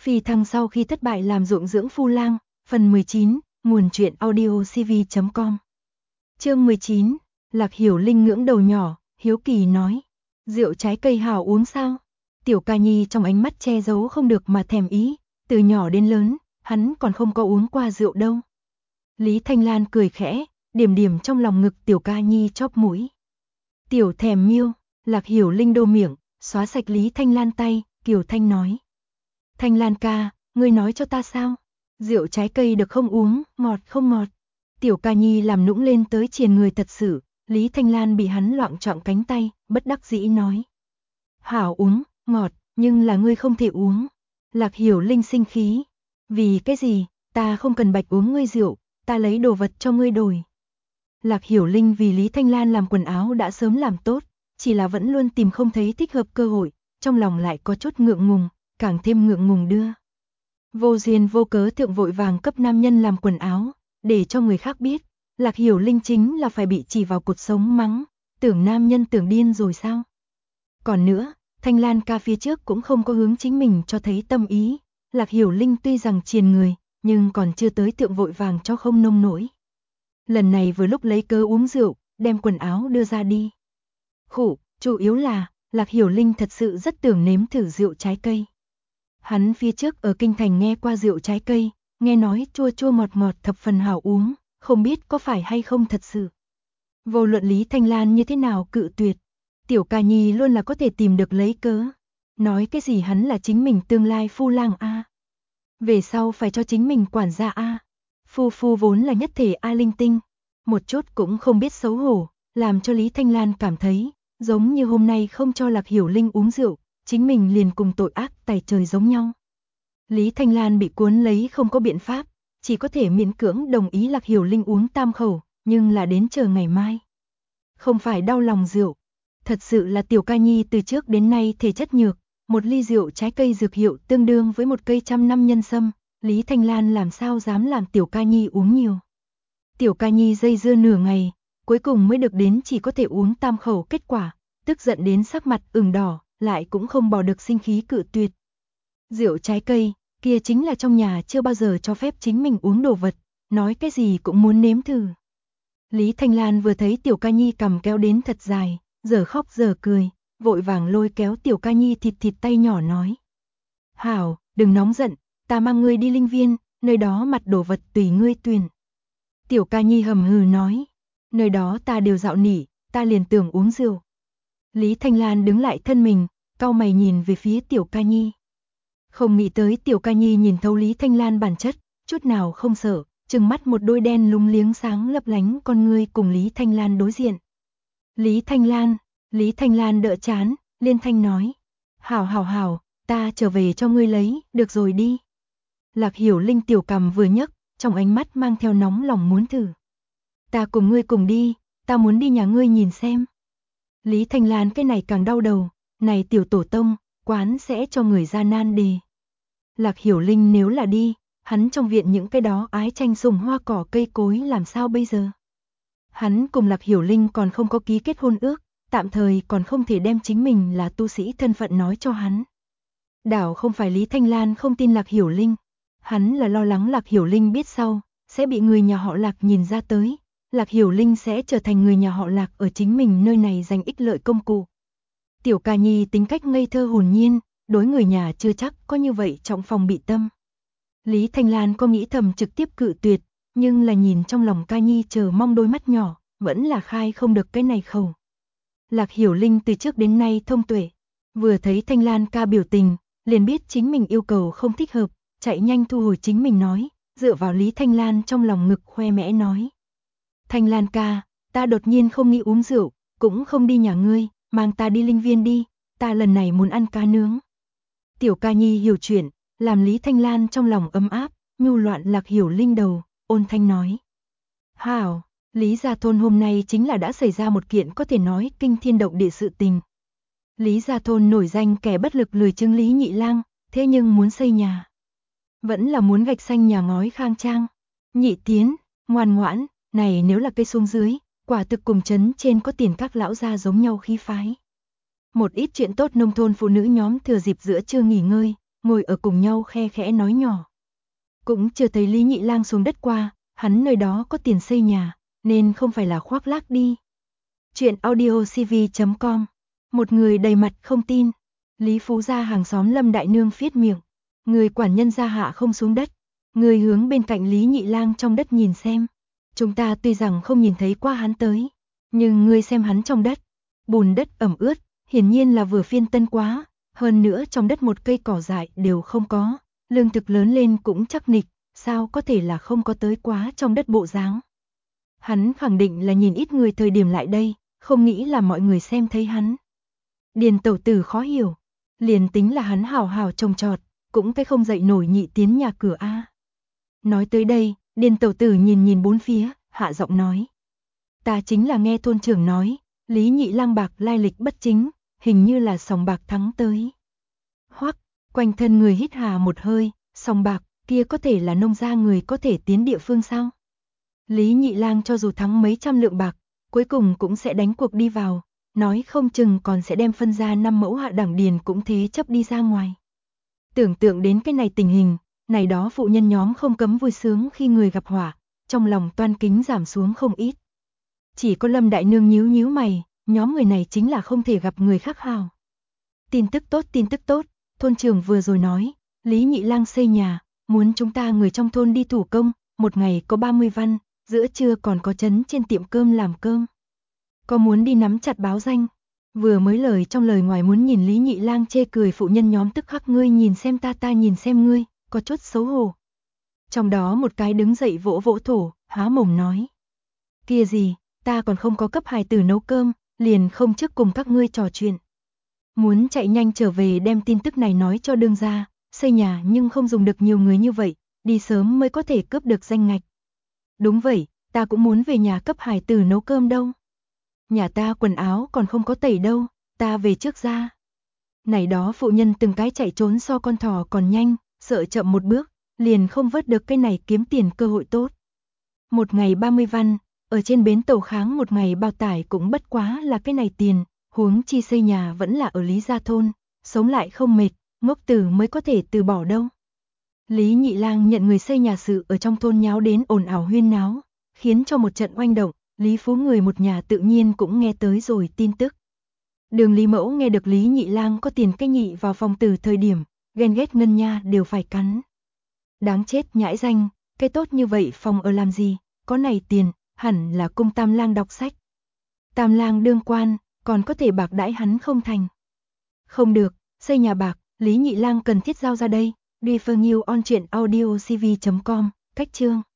Phi thăng sau khi thất bại làm ruộng dưỡng phu lang, phần 19, nguồn truyện audio cv.com. Chương 19, Lạc Hiểu Linh ngưỡng đầu nhỏ, hiếu kỳ nói. Rượu trái cây hảo uống sao? Tiểu Ca Nhi trong ánh mắt che giấu không được mà thèm ý, từ nhỏ đến lớn, hắn còn không có uống qua rượu đâu. Lý Thanh Lan cười khẽ, điểm điểm trong lòng ngực Tiểu Ca Nhi chóp mũi. Tiểu thèm miêu, Lạc Hiểu Linh đô miệng, xóa sạch Lý Thanh Lan tay, Kiều Thanh nói. Thanh Lan ca, ngươi nói cho ta sao? Rượu trái cây được không uống, ngọt không ngọt? Tiểu Ca Nhi làm nũng lên tới triền người thật sự, Lý Thanh Lan bị hắn loạng choạng cánh tay, bất đắc dĩ nói. Hảo uống, ngọt, nhưng là ngươi không thể uống. Lạc Hiểu Linh sinh khí. Vì cái gì, ta không cần bạch uống ngươi rượu, ta lấy đồ vật cho ngươi đổi. Lạc Hiểu Linh vì Lý Thanh Lan làm quần áo đã sớm làm tốt, chỉ là vẫn luôn tìm không thấy thích hợp cơ hội, trong lòng lại có chút ngượng ngùng, càng thêm ngượng ngùng đưa. Vô duyên vô cớ thượng vội vàng cấp nam nhân làm quần áo, để cho người khác biết, Lạc Hiểu Linh chính là phải bị chỉ vào cột sống mắng, tưởng nam nhân tưởng điên rồi sao? Còn nữa, Thanh Lan ca phía trước cũng không có hướng chính mình cho thấy tâm ý, Lạc Hiểu Linh tuy rằng triền người, nhưng còn chưa tới thượng vội vàng cho không nông nổi. Lần này vừa lúc lấy cớ uống rượu, đem quần áo đưa ra đi. Khụ, chủ yếu là, Lạc Hiểu Linh thật sự rất tưởng nếm thử rượu trái cây. Hắn phía trước ở kinh thành nghe qua rượu trái cây, nghe nói chua chua ngọt ngọt thập phần hảo uống, không biết có phải hay không thật sự. Vô luận Lý Thanh Lan như thế nào cự tuyệt, Tiểu Ca Nhi luôn là có thể tìm được lấy cớ. Nói cái gì hắn là chính mình tương lai phu lang a. Về sau phải cho chính mình quản gia a. Phu vốn là nhất thể a linh tinh, một chút cũng không biết xấu hổ, làm cho Lý Thanh Lan cảm thấy, giống như hôm nay không cho Lạc Hiểu Linh uống rượu, chính mình liền cùng tội ác tày trời giống nhau. Lý Thanh Lan bị cuốn lấy không có biện pháp, chỉ có thể miễn cưỡng đồng ý Lạc Hiểu Linh uống tam khẩu, nhưng là đến chờ ngày mai. Không phải đau lòng rượu, thật sự là Tiểu Ca Nhi từ trước đến nay thể chất nhược, một ly rượu trái cây dược hiệu tương đương với một cây 100 năm nhân sâm, Lý Thanh Lan làm sao dám làm Tiểu Ca Nhi uống nhiều. Tiểu Ca Nhi dây dưa nửa ngày, cuối cùng mới được đến chỉ có thể uống tam khẩu kết quả, tức giận đến sắc mặt ửng đỏ, lại cũng không bỏ được sinh khí cự tuyệt. Rượu trái cây, kia chính là trong nhà chưa bao giờ cho phép chính mình uống đồ vật, nói cái gì cũng muốn nếm thử. Lý Thanh Lan vừa thấy Tiểu Ca Nhi cầm kéo đến thật dài, giờ khóc giờ cười, vội vàng lôi kéo Tiểu Ca Nhi thịt tay nhỏ nói. Hảo, đừng nóng giận, ta mang ngươi đi linh viên, nơi đó mặt đồ vật tùy ngươi tuyển. Tiểu Ca Nhi hầm hừ nói, nơi đó ta đều dạo nỉ, ta liền tưởng uống rượu. Lý Thanh Lan đứng lại thân mình, cau mày nhìn về phía Tiểu Ca Nhi. Không nghĩ tới Tiểu Ca Nhi nhìn thấu Lý Thanh Lan bản chất, chút nào không sợ, trừng mắt một đôi đen lúng liếng sáng lấp lánh con ngươi cùng Lý Thanh Lan đối diện. Lý Thanh Lan đỡ chán, liên thanh nói. Hảo, ta trở về cho ngươi lấy, được rồi đi. Lạc Hiểu Linh tiểu cằm vừa nhấc, trong ánh mắt mang theo nóng lòng muốn thử. Ta cùng ngươi cùng đi, ta muốn đi nhà ngươi nhìn xem. Lý Thanh Lan cái này càng đau đầu, này tiểu tổ tông, quán sẽ cho người ra nan đề. Lạc Hiểu Linh nếu là đi, hắn trong viện những cái đó ái tranh sủng hoa cỏ cây cối làm sao bây giờ? Hắn cùng Lạc Hiểu Linh còn không có ký kết hôn ước, tạm thời còn không thể đem chính mình là tu sĩ thân phận nói cho hắn. Đảo không phải Lý Thanh Lan không tin Lạc Hiểu Linh, hắn là lo lắng Lạc Hiểu Linh biết sau, sẽ bị người nhà họ Lạc nhìn ra tới, Lạc Hiểu Linh sẽ trở thành người nhà họ Lạc ở chính mình nơi này giành ích lợi công cụ. Tiểu Ca Nhi tính cách ngây thơ hồn nhiên, đối người nhà chưa chắc có như vậy trọng phòng bị tâm. Lý Thanh Lan có nghĩ thầm trực tiếp cự tuyệt, nhưng là nhìn trong lòng Ca Nhi chờ mong đôi mắt nhỏ, vẫn là khai không được cái này khẩu. Lạc Hiểu Linh từ trước đến nay thông tuệ, vừa thấy Thanh Lan ca biểu tình, liền biết chính mình yêu cầu không thích hợp, chạy nhanh thu hồi chính mình nói, dựa vào Lý Thanh Lan trong lòng ngực khoe mẽ nói. Thanh Lan ca, ta đột nhiên không nghĩ uống rượu, cũng không đi nhà ngươi, mang ta đi linh viên đi, ta lần này muốn ăn cá nướng. Tiểu Ca Nhi hiểu chuyện, làm Lý Thanh Lan trong lòng ấm áp, nhu loạn Lạc Hiểu Linh đầu, ôn thanh nói. Hảo, Lý Gia Thôn hôm nay chính là đã xảy ra một kiện có thể nói kinh thiên động địa sự tình. Lý Gia Thôn nổi danh kẻ bất lực lười chứng Lý Nhị Lang, thế nhưng muốn xây nhà. Vẫn là muốn gạch xanh nhà ngói khang trang. Nhị Tiến, ngoan ngoãn, này nếu là cây xuống dưới, quả thực cùng trấn trên có tiền các lão gia giống nhau khí phái. Một ít chuyện tốt nông thôn phụ nữ nhóm thừa dịp giữa trưa nghỉ ngơi, ngồi ở cùng nhau khe khẽ nói nhỏ. Cũng chưa thấy Lý Nhị Lang xuống đất qua, hắn nơi đó có tiền xây nhà, nên không phải là khoác lác đi. Chuyện audiocv.com. Một người đầy mặt không tin. Lý Phú gia hàng xóm Lâm Đại Nương phiết miệng. Người quản nhân gia hạ không xuống đất. Người hướng bên cạnh Lý Nhị Lang trong đất nhìn xem. Chúng ta tuy rằng không nhìn thấy qua hắn tới, nhưng ngươi xem hắn trong đất. Bùn đất ẩm ướt, hiển nhiên là vừa phiên tân quá. Hơn nữa trong đất một cây cỏ dại đều không có. Lương thực lớn lên cũng chắc nịch, sao có thể là không có tới quá trong đất bộ dáng. Hắn khẳng định là nhìn ít người thời điểm lại đây, không nghĩ là mọi người xem thấy hắn. Điền tẩu tử khó hiểu, liền tính là hắn hào hào trồng trọt, cũng cái không dậy nổi nhị tiến nhà cửa a. Nói tới đây, Điền tẩu tử nhìn bốn phía, hạ giọng nói. Ta chính là nghe thôn trưởng nói, Lý Nhị Lang bạc lai lịch bất chính, hình như là sòng bạc thắng tới. Hoắc, quanh thân người hít hà một hơi, sòng bạc, kia có thể là nông gia người có thể tiến địa phương sao? Lý Nhị Lang cho dù thắng mấy trăm lượng bạc, cuối cùng cũng sẽ đánh cuộc đi vào, nói không chừng còn sẽ đem phân ra 5 mẫu hạ đẳng điền cũng thế chấp đi ra ngoài. Tưởng tượng đến cái này tình hình, này đó phụ nhân nhóm không cấm vui sướng khi người gặp họa, trong lòng toan kính giảm xuống không ít. Chỉ có Lâm Đại Nương nhíu mày, nhóm người này chính là không thể gặp người khác hào. Tin tức tốt, thôn trưởng vừa rồi nói, Lý Nhị Lang xây nhà, muốn chúng ta người trong thôn đi thủ công, một ngày có 30 văn, giữa trưa còn có trấn trên tiệm cơm làm cơm. Có muốn đi nắm chặt báo danh? Vừa mới lời trong lời ngoài muốn nhìn Lý Nhị Lang chê cười phụ nhân nhóm tức khắc ngươi nhìn xem ta nhìn xem ngươi, có chút xấu hổ. Trong đó một cái đứng dậy vỗ thổ, há mồm nói. Kia gì, ta còn không có cấp hài tử nấu cơm, liền không trước cùng các ngươi trò chuyện. Muốn chạy nhanh trở về đem tin tức này nói cho đương gia, xây nhà nhưng không dùng được nhiều người như vậy, đi sớm mới có thể cướp được danh ngạch. Đúng vậy, ta cũng muốn về nhà cấp hài tử nấu cơm đâu. Nhà ta quần áo còn không có tẩy đâu, ta về trước ra. Này đó phụ nhân từng cái chạy trốn so con thỏ còn nhanh, sợ chậm một bước, liền không vớt được cái này kiếm tiền cơ hội tốt. Một ngày 30 văn, ở trên bến tàu kháng một ngày bao tải cũng bất quá là cái này tiền, huống chi xây nhà vẫn là ở Lý Gia thôn, sống lại không mệt, ngốc tử mới có thể từ bỏ đâu. Lý Nhị Lang nhận người xây nhà sự ở trong thôn nháo đến ồn ào huyên náo, khiến cho một trận oanh động, Lý Phú người một nhà tự nhiên cũng nghe tới rồi tin tức. Đường Lý Mẫu nghe được Lý Nhị Lang có tiền cái nhị vào phòng từ thời điểm, ghen ghét ngân nha đều phải cắn. Đáng chết nhãi danh, cái tốt như vậy phòng ở làm gì, có này tiền, hẳn là cung Tam Lang đọc sách. Tam Lang đương quan, còn có thể bạc đãi hắn không thành. Không được, xây nhà bạc, Lý Nhị Lang cần thiết giao ra đây. Refer New on truyện audiocv.com, cách chương.